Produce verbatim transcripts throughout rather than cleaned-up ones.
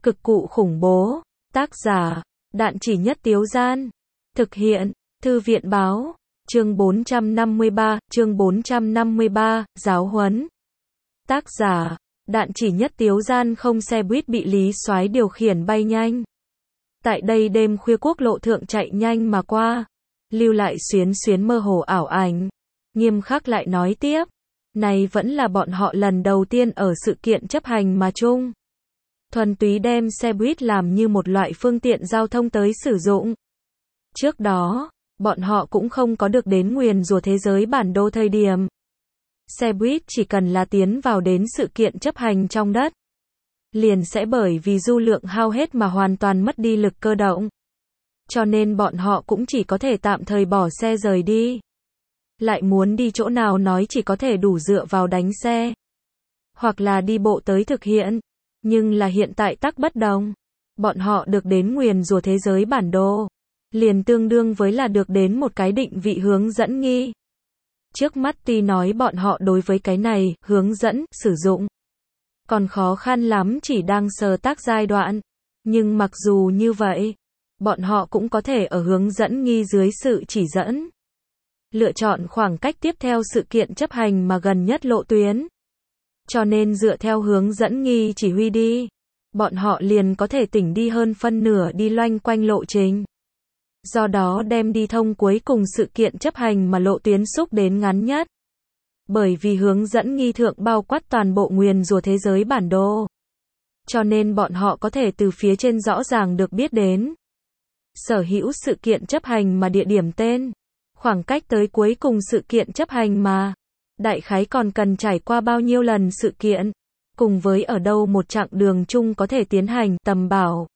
Cực cụ khủng bố. Tác giả, Đạn Chỉ Nhất Tiếu Gian. Thực hiện, Thư viện Báo. Chương bốn trăm năm mươi ba, chương bốn trăm năm mươi ba, giáo huấn. Tác giả, Đạn Chỉ Nhất Tiếu Gian. Không, xe buýt bị Lý Soái điều khiển bay nhanh. Tại đây đêm khuya quốc lộ thượng chạy nhanh mà qua, lưu lại xuyến xuyến mơ hồ ảo ảnh. Nghiêm khắc lại nói tiếp, này vẫn là bọn họ lần đầu tiên ở sự kiện chấp hành mà chung. Thuần túy đem xe buýt làm như một loại phương tiện giao thông tới sử dụng. Trước đó, bọn họ cũng không có được đến nguyền rủa thế giới bản đồ thời điểm. Xe buýt chỉ cần là tiến vào đến sự kiện chấp hành trong đất, liền sẽ bởi vì du lượng hao hết mà hoàn toàn mất đi lực cơ động. Cho nên bọn họ cũng chỉ có thể tạm thời bỏ xe rời đi. Lại muốn đi chỗ nào nói chỉ có thể đủ dựa vào đánh xe, hoặc là đi bộ tới thực hiện. Nhưng là hiện tại tắc bất đồng. Bọn họ được đến nguyền rủa thế giới bản đồ, liền tương đương với là được đến một cái định vị hướng dẫn nghi. Trước mắt tuy nói bọn họ đối với cái này, hướng dẫn, sử dụng, còn khó khăn lắm, chỉ đang sơ tác giai đoạn. Nhưng mặc dù như vậy, bọn họ cũng có thể ở hướng dẫn nghi dưới sự chỉ dẫn, lựa chọn khoảng cách tiếp theo sự kiện chấp hành mà gần nhất lộ tuyến. Cho nên dựa theo hướng dẫn nghi chỉ huy đi, bọn họ liền có thể tỉnh đi hơn phân nửa đi loanh quanh lộ trình. Do đó đem đi thông cuối cùng sự kiện chấp hành mà lộ tuyến xúc đến ngắn nhất. Bởi vì hướng dẫn nghi thượng bao quát toàn bộ nguyền rủa thế giới bản đồ. Cho nên bọn họ có thể từ phía trên rõ ràng được biết đến sở hữu sự kiện chấp hành mà địa điểm tên, khoảng cách tới cuối cùng sự kiện chấp hành mà, đại khái còn cần trải qua bao nhiêu lần sự kiện, cùng với ở đâu một chặng đường chung có thể tiến hành tầm bảo.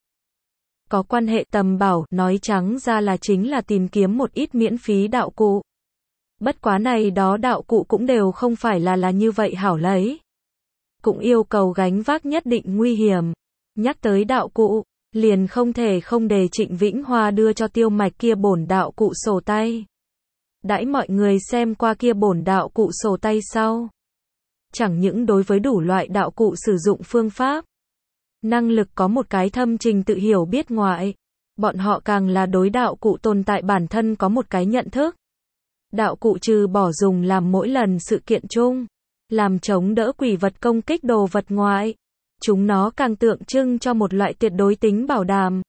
Có quan hệ tầm bảo, nói trắng ra là chính là tìm kiếm một ít miễn phí đạo cụ. Bất quá này đó đạo cụ cũng đều không phải là là như vậy hảo lấy. Cũng yêu cầu gánh vác nhất định nguy hiểm. Nhắc tới đạo cụ, liền không thể không đề Trịnh Vĩnh Hoa đưa cho Tiêu Mạch kia bổn đạo cụ sổ tay. Đãi mọi người xem qua kia bổn đạo cụ sổ tay sau, chẳng những đối với đủ loại đạo cụ sử dụng phương pháp, năng lực có một cái thâm trình tự hiểu biết ngoại, bọn họ càng là đối đạo cụ tồn tại bản thân có một cái nhận thức. Đạo cụ trừ bỏ dùng làm mỗi lần sự kiện chung, làm chống đỡ quỷ vật công kích đồ vật ngoại, chúng nó càng tượng trưng cho một loại tuyệt đối tính bảo đảm.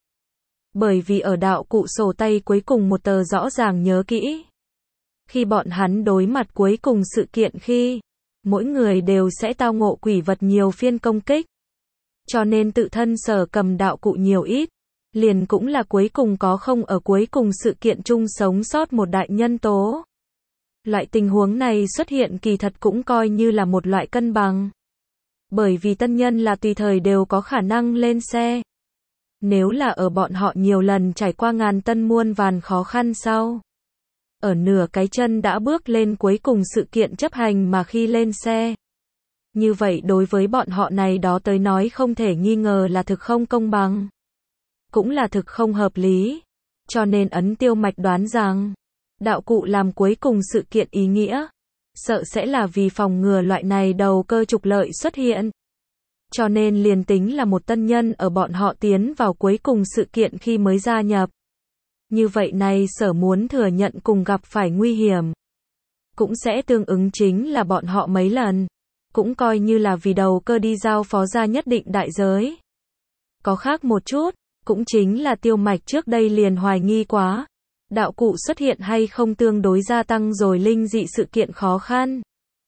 Bởi vì ở đạo cụ sổ tay cuối cùng một tờ rõ ràng nhớ kỹ, khi bọn hắn đối mặt cuối cùng sự kiện khi, mỗi người đều sẽ tao ngộ quỷ vật nhiều phiên công kích. Cho nên tự thân sở cầm đạo cụ nhiều ít, liền cũng là cuối cùng có không ở cuối cùng sự kiện chung sống sót một đại nhân tố. Loại tình huống này xuất hiện kỳ thật cũng coi như là một loại cân bằng. Bởi vì tân nhân là tùy thời đều có khả năng lên xe. Nếu là ở bọn họ nhiều lần trải qua ngàn tân muôn vàn khó khăn sau, ở nửa cái chân đã bước lên cuối cùng sự kiện chấp hành mà khi lên xe, như vậy đối với bọn họ này đó tới nói không thể nghi ngờ là thực không công bằng, cũng là thực không hợp lý. Cho nên ấn Tiêu Mạch đoán rằng, đạo cụ làm cuối cùng sự kiện ý nghĩa, sợ sẽ là vì phòng ngừa loại này đầu cơ trục lợi xuất hiện. Cho nên liền tính là một tân nhân ở bọn họ tiến vào cuối cùng sự kiện khi mới gia nhập, như vậy này sở muốn thừa nhận cùng gặp phải nguy hiểm, cũng sẽ tương ứng chính là bọn họ mấy lần, cũng coi như là vì đầu cơ đi giao phó ra nhất định đại giới. Có khác một chút, cũng chính là Tiêu Mạch trước đây liền hoài nghi quá, đạo cụ xuất hiện hay không tương đối gia tăng rồi linh dị sự kiện khó khăn.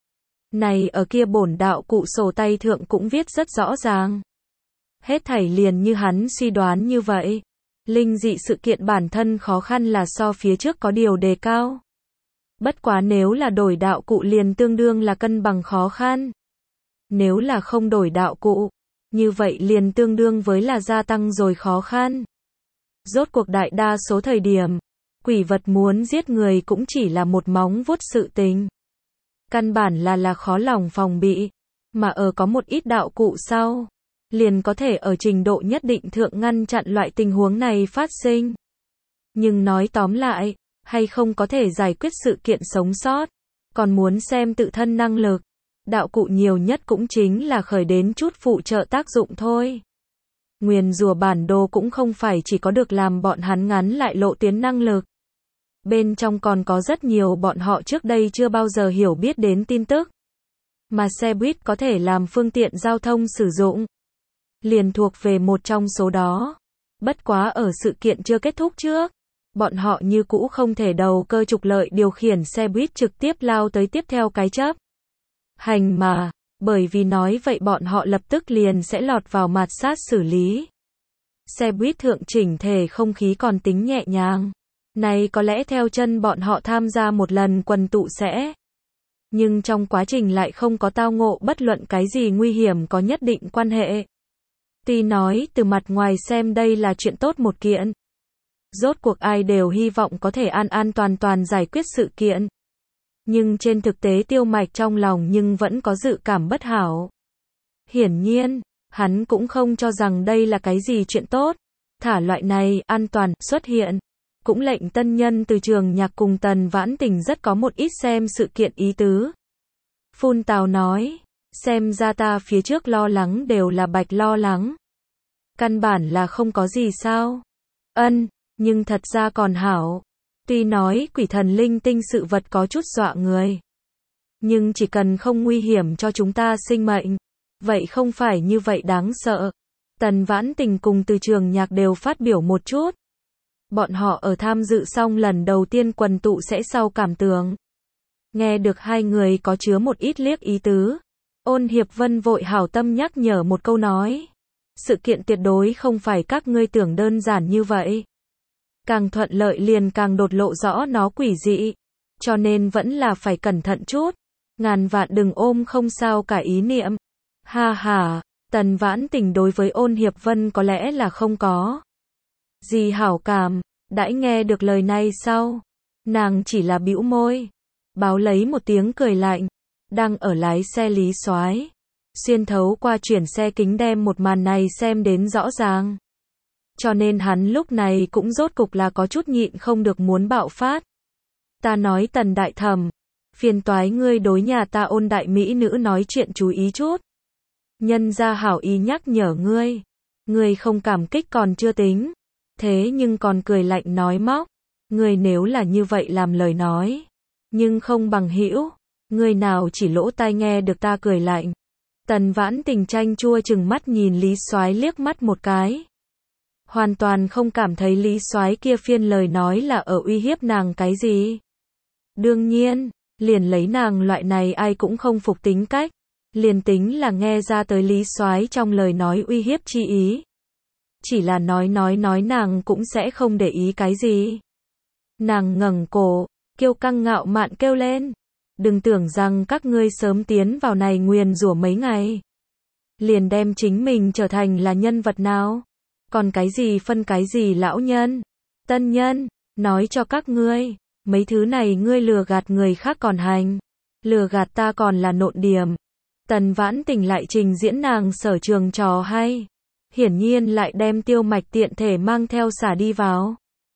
Này ở kia bổn đạo cụ sổ tay thượng cũng viết rất rõ ràng. Hết thảy liền như hắn suy đoán như vậy. Linh dị sự kiện bản thân khó khăn là so phía trước có điều đề cao. Bất quá nếu là đổi đạo cụ liền tương đương là cân bằng khó khăn. Nếu là không đổi đạo cụ, như vậy liền tương đương với là gia tăng rồi khó khăn. Rốt cuộc đại đa số thời điểm, quỷ vật muốn giết người cũng chỉ là một móng vuốt sự tình. Căn bản là là khó lòng phòng bị, mà ở có một ít đạo cụ sau, liền có thể ở trình độ nhất định thượng ngăn chặn loại tình huống này phát sinh. Nhưng nói tóm lại, hay không có thể giải quyết sự kiện sống sót, còn muốn xem tự thân năng lực. Đạo cụ nhiều nhất cũng chính là khởi đến chút phụ trợ tác dụng thôi. Nguyền rủa bản đồ cũng không phải chỉ có được làm bọn hắn ngắn lại lộ tuyến năng lực. Bên trong còn có rất nhiều bọn họ trước đây chưa bao giờ hiểu biết đến tin tức. Mà xe buýt có thể làm phương tiện giao thông sử dụng. Liền thuộc về một trong số đó. Bất quá ở sự kiện chưa kết thúc trước. Bọn họ như cũ không thể đầu cơ trục lợi điều khiển xe buýt trực tiếp lao tới tiếp theo cái chấp. Hành mà, bởi vì nói vậy bọn họ lập tức liền sẽ lọt vào mạt sát xử lý. Xe buýt thượng chỉnh thể không khí còn tính nhẹ nhàng. Này có lẽ theo chân bọn họ tham gia một lần quần tụ sẽ. Nhưng trong quá trình lại không có tao ngộ bất luận cái gì nguy hiểm có nhất định quan hệ. Tuy nói từ mặt ngoài xem đây là chuyện tốt một kiện. Rốt cuộc ai đều hy vọng có thể an an toàn toàn giải quyết sự kiện. Nhưng trên thực tế Tiêu Mạch trong lòng nhưng vẫn có dự cảm bất hảo. Hiển nhiên, hắn cũng không cho rằng đây là cái gì chuyện tốt. Thả loại này, an toàn, xuất hiện. Cũng lệnh tân nhân từ trường nhạc cùng Tần Vãn Tình rất có một ít xem sự kiện ý tứ. Phun Tào nói, xem ra ta phía trước lo lắng đều là bạch lo lắng. Căn bản là không có gì sao. Ân, nhưng thật ra còn hảo. Tuy nói quỷ thần linh tinh sự vật có chút dọa người. Nhưng chỉ cần không nguy hiểm cho chúng ta sinh mệnh. Vậy không phải như vậy đáng sợ. Tần Vãn Tình cùng từ trường nhạc đều phát biểu một chút. Bọn họ ở tham dự xong lần đầu tiên quần tụ sẽ sau cảm tưởng. Nghe được hai người có chứa một ít liếc ý tứ. Ôn Hiệp Vân vội hảo tâm nhắc nhở một câu nói. Sự kiện tuyệt đối không phải các ngươi tưởng đơn giản như vậy. Càng thuận lợi liền càng đột lộ rõ nó quỷ dị. Cho nên vẫn là phải cẩn thận chút. Ngàn vạn đừng ôm không sao cả ý niệm. Ha ha, Tần Vãn Tình đối với Ôn Hiệp Vân có lẽ là không có gì hảo cảm. Đãi nghe được lời này sau, nàng chỉ là bĩu môi, báo lấy một tiếng cười lạnh. Đang ở lái xe Lý Soái xuyên thấu qua chuyển xe kính đem một màn này xem đến rõ ràng. Cho nên hắn lúc này cũng rốt cục là có chút nhịn không được muốn bạo phát. Ta nói Tần đại thẩm, phiền toái ngươi đối nhà ta Ôn đại mỹ nữ nói chuyện chú ý chút. Nhân gia hảo ý nhắc nhở ngươi, ngươi không cảm kích còn chưa tính. Thế nhưng còn cười lạnh nói móc, ngươi nếu là như vậy làm lời nói, nhưng không bằng hữu, ngươi nào chỉ lỗ tai nghe được ta cười lạnh. Tần Vãn Tình chanh chua chừng mắt nhìn Lý Soái liếc mắt một cái. Hoàn toàn không cảm thấy Lý Soái kia phiên lời nói là ở uy hiếp nàng cái gì. Đương nhiên, liền lấy nàng loại này ai cũng không phục tính cách, liền tính là nghe ra tới Lý Soái trong lời nói uy hiếp chi ý. Chỉ là nói nói nói nàng cũng sẽ không để ý cái gì. Nàng ngẩng cổ, kiêu căng ngạo mạn kêu lên. Đừng tưởng rằng các ngươi sớm tiến vào này nguyền rủa mấy ngày. Liền đem chính mình trở thành là nhân vật nào. Còn cái gì phân cái gì lão nhân, tân nhân, nói cho các ngươi. Mấy thứ này ngươi lừa gạt người khác còn hành. Lừa gạt ta còn là nộn điểm. Tần Vãn Tình lại trình diễn nàng sở trường trò hay. Hiển nhiên lại đem Tiêu Mạch tiện thể mang theo xả đi vào.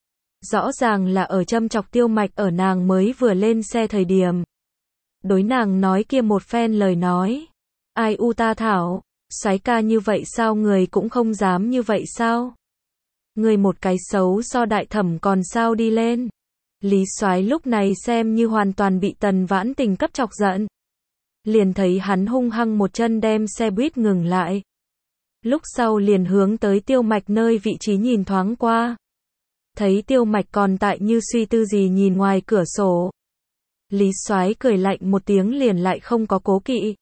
Rõ ràng là ở châm chọc Tiêu Mạch ở nàng mới vừa lên xe thời điểm. Đối nàng nói kia một phen lời nói. Ai u ta thảo, soái ca như vậy sao người cũng không dám như vậy sao? Người một cái xấu so đại thẩm còn sao đi lên. Lý Soái lúc này xem như hoàn toàn bị Tần Vãn Tình cấp chọc giận. Liền thấy hắn hung hăng một chân đem xe buýt ngừng lại. Lúc sau liền hướng tới Tiêu Mạch nơi vị trí nhìn thoáng qua. Thấy Tiêu Mạch còn tại như suy tư gì nhìn ngoài cửa sổ. Lý Soái cười lạnh một tiếng liền lại không có cố kỵ.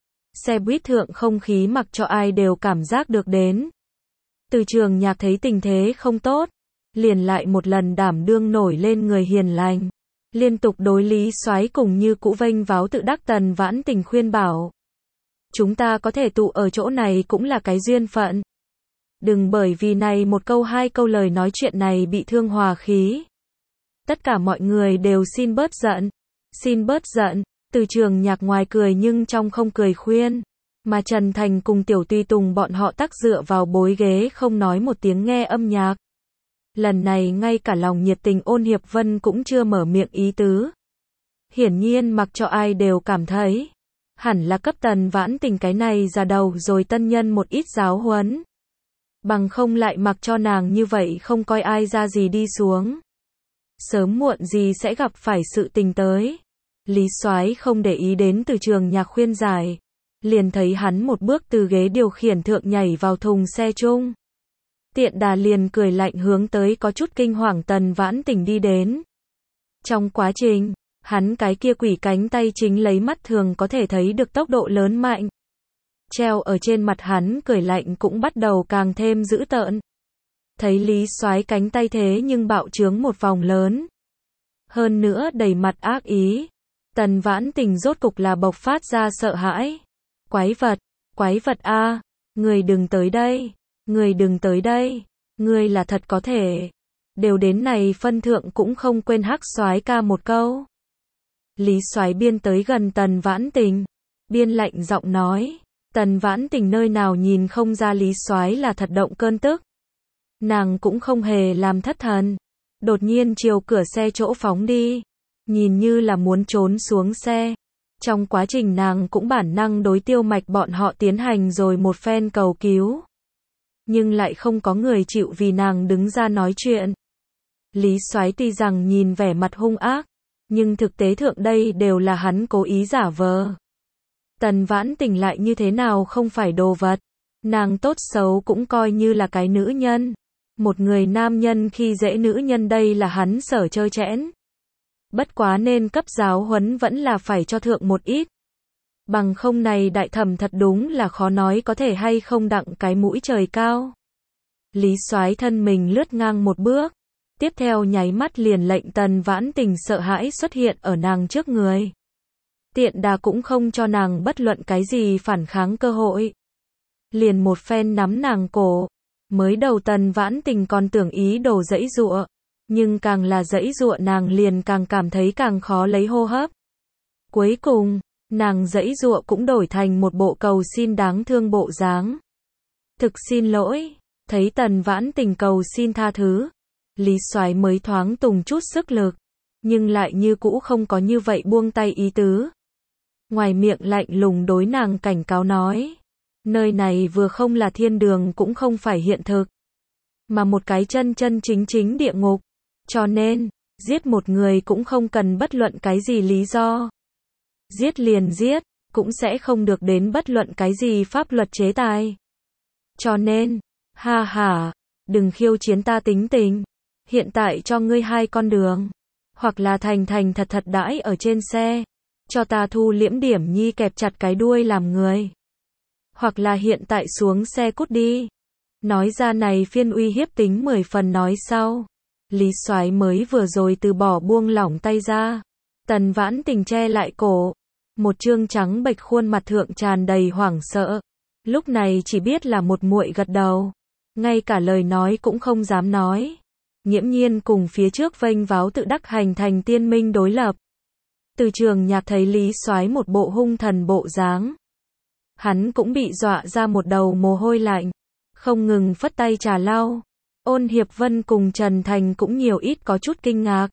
Xe buýt thượng không khí mặc cho ai đều cảm giác được đến. Từ trường nhạc thấy tình thế không tốt. Liền lại một lần đảm đương nổi lên người hiền lành. Liên tục đối Lý Soái cùng như cũ vênh váo tự đắc Tần Vãn Tình khuyên bảo. Chúng ta có thể tụ ở chỗ này cũng là cái duyên phận. Đừng bởi vì này một câu hai câu lời nói chuyện này bị thương hòa khí. Tất cả mọi người đều xin bớt giận. Xin bớt giận. Từ trường nhạc ngoài cười nhưng trong không cười khuyên. Mà Trần Thành cùng Tiểu Tùy Tùng bọn họ tắc dựa vào bối ghế không nói một tiếng nghe âm nhạc. Lần này ngay cả lòng nhiệt tình Ôn Hiệp Vân cũng chưa mở miệng ý tứ. Hiển nhiên mặc cho ai đều cảm thấy. Hẳn là cấp Tần Vãn Tình cái này ra đầu rồi tân nhân một ít giáo huấn. Bằng không lại mặc cho nàng như vậy không coi ai ra gì đi xuống. Sớm muộn gì sẽ gặp phải sự tình tới. Lý Soái không để ý đến Từ Trường Nhạc khuyên giải. Liền thấy hắn một bước từ ghế điều khiển thượng nhảy vào thùng xe chung. Tiện Đà liền cười lạnh hướng tới có chút kinh hoàng Tần Vãn Tình đi đến. Trong quá trình, hắn cái kia quỷ cánh tay chính lấy mắt thường có thể thấy được tốc độ lớn mạnh. Treo ở trên mặt hắn cười lạnh cũng bắt đầu càng thêm dữ tợn. Thấy Lý Soái cánh tay thế nhưng bạo trướng một vòng lớn. Hơn nữa đầy mặt ác ý. Tần Vãn Tình rốt cục là bộc phát ra sợ hãi. Quái vật, quái vật a, người đừng tới đây, người đừng tới đây, người là thật có thể. Đều đến này phân thượng cũng không quên hắc soái ca một câu. Lý Soái biên tới gần Tần Vãn Tình, biên lạnh giọng nói. Tần Vãn Tình nơi nào nhìn không ra Lý Soái là thật động cơn tức. Nàng cũng không hề làm thất thần. Đột nhiên chiều cửa xe chỗ phóng đi. Nhìn như là muốn trốn xuống xe. Trong quá trình nàng cũng bản năng đối Tiêu Mạch bọn họ tiến hành rồi một phen cầu cứu. Nhưng lại không có người chịu vì nàng đứng ra nói chuyện. Lý Soái tuy rằng nhìn vẻ mặt hung ác. Nhưng thực tế thượng đây đều là hắn cố ý giả vờ. Tần Vãn Tình lại như thế nào không phải đồ vật. Nàng tốt xấu cũng coi như là cái nữ nhân. Một người nam nhân khi dễ nữ nhân đây là hắn sở trơ trẽn. Bất quá nên cấp giáo huấn vẫn là phải cho thượng một ít. Bằng không này đại thẩm thật đúng là khó nói có thể hay không đặng cái mũi trời cao. Lý Soái thân mình lướt ngang một bước. Tiếp theo nháy mắt liền lệnh Tần Vãn Tình sợ hãi xuất hiện ở nàng trước người. Tiện Đà cũng không cho nàng bất luận cái gì phản kháng cơ hội. Liền một phen nắm nàng cổ. Mới đầu Tần Vãn Tình còn tưởng ý đồ giãy giụa. Nhưng càng là giãy giụa nàng liền càng cảm thấy càng khó lấy hô hấp. Cuối cùng, nàng giãy giụa cũng đổi thành một bộ cầu xin đáng thương bộ dáng. Thực xin lỗi, thấy Tần Vãn Tình cầu xin tha thứ. Lý Soái mới thoáng tùng chút sức lực. Nhưng lại như cũ không có như vậy buông tay ý tứ. Ngoài miệng lạnh lùng đối nàng cảnh cáo nói. Nơi này vừa không là thiên đường cũng không phải hiện thực. Mà một cái chân chân chính chính địa ngục. Cho nên, giết một người cũng không cần bất luận cái gì lý do. Giết liền giết, cũng sẽ không được đến bất luận cái gì pháp luật chế tài. Cho nên, ha ha, đừng khiêu chiến ta tính tình. Hiện tại cho ngươi hai con đường. Hoặc là thành thành thật thật đãi ở trên xe. Cho ta thu liễm điểm nhi kẹp chặt cái đuôi làm người. Hoặc là hiện tại xuống xe cút đi. Nói ra này phiên uy hiếp tính mười phần nói sau. Lý Soái mới vừa rồi từ bỏ buông lỏng tay ra. Tần Vãn Tình che lại cổ. Một trương trắng bệch khuôn mặt thượng tràn đầy hoảng sợ. Lúc này chỉ biết là một muội gật đầu. Ngay cả lời nói cũng không dám nói. Nghiễm nhiên cùng phía trước vênh váo tự đắc hành thành tiên minh đối lập. Từ Trường Nhạc thấy Lý Soái một bộ hung thần bộ dáng. Hắn cũng bị dọa ra một đầu mồ hôi lạnh. Không ngừng phất tay trà lau. Ôn Hiệp Vân cùng Trần Thành cũng nhiều ít có chút kinh ngạc.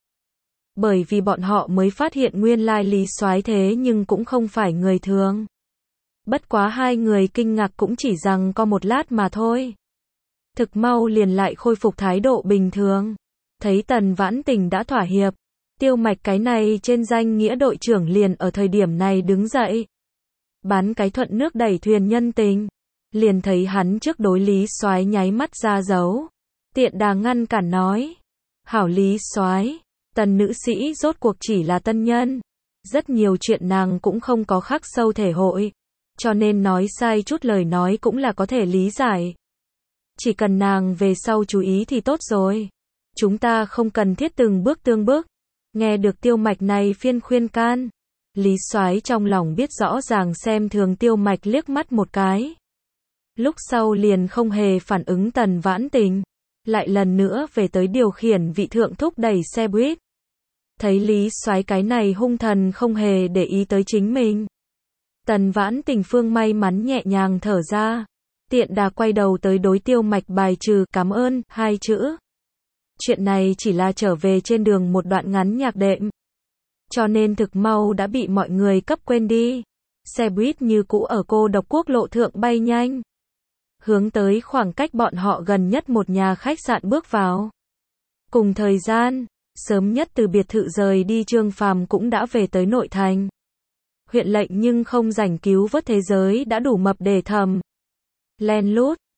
Bởi vì bọn họ mới phát hiện nguyên lai Lý Soái thế nhưng cũng không phải người thường. Bất quá hai người kinh ngạc cũng chỉ rằng có một lát mà thôi. Thực mau liền lại khôi phục thái độ bình thường. Thấy Tần Vãn Tình đã thỏa hiệp. Tiêu Mạch cái này trên danh nghĩa đội trưởng liền ở thời điểm này đứng dậy. Bán cái thuận nước đẩy thuyền nhân tình. Liền thấy hắn trước đối Lý Soái nháy mắt ra dấu. Tiện Đà ngăn cản nói. Hảo Lý Soái, Tần nữ sĩ rốt cuộc chỉ là tân nhân. Rất nhiều chuyện nàng cũng không có khắc sâu thể hội. Cho nên nói sai chút lời nói cũng là có thể lý giải. Chỉ cần nàng về sau chú ý thì tốt rồi. Chúng ta không cần thiết từng bước tương bước. Nghe được Tiêu Mạch này phiên khuyên can. Lý Soái trong lòng biết rõ ràng xem thường Tiêu Mạch liếc mắt một cái. Lúc sau liền không hề phản ứng Tần Vãn Tình. Lại lần nữa về tới điều khiển vị thượng thúc đẩy xe buýt. Thấy Lý Soái cái này hung thần không hề để ý tới chính mình. Tần Vãn Tình phương may mắn nhẹ nhàng thở ra. Tiện Đà quay đầu tới đối Tiêu Mạch bài trừ cảm ơn hai chữ. Chuyện này chỉ là trở về trên đường một đoạn ngắn nhạc đệm. Cho nên thực mau đã bị mọi người cấp quên đi. Xe buýt như cũ ở cô độc quốc lộ thượng bay nhanh. hướng tới khoảng cách bọn họ gần nhất một nhà khách sạn bước vào. Cùng thời gian, sớm nhất từ biệt thự rời đi Trương Phàm cũng đã về tới nội thành. Huyện lệnh nhưng không rảnh cứu vớt thế giới đã đủ mập để thầm. Len lút,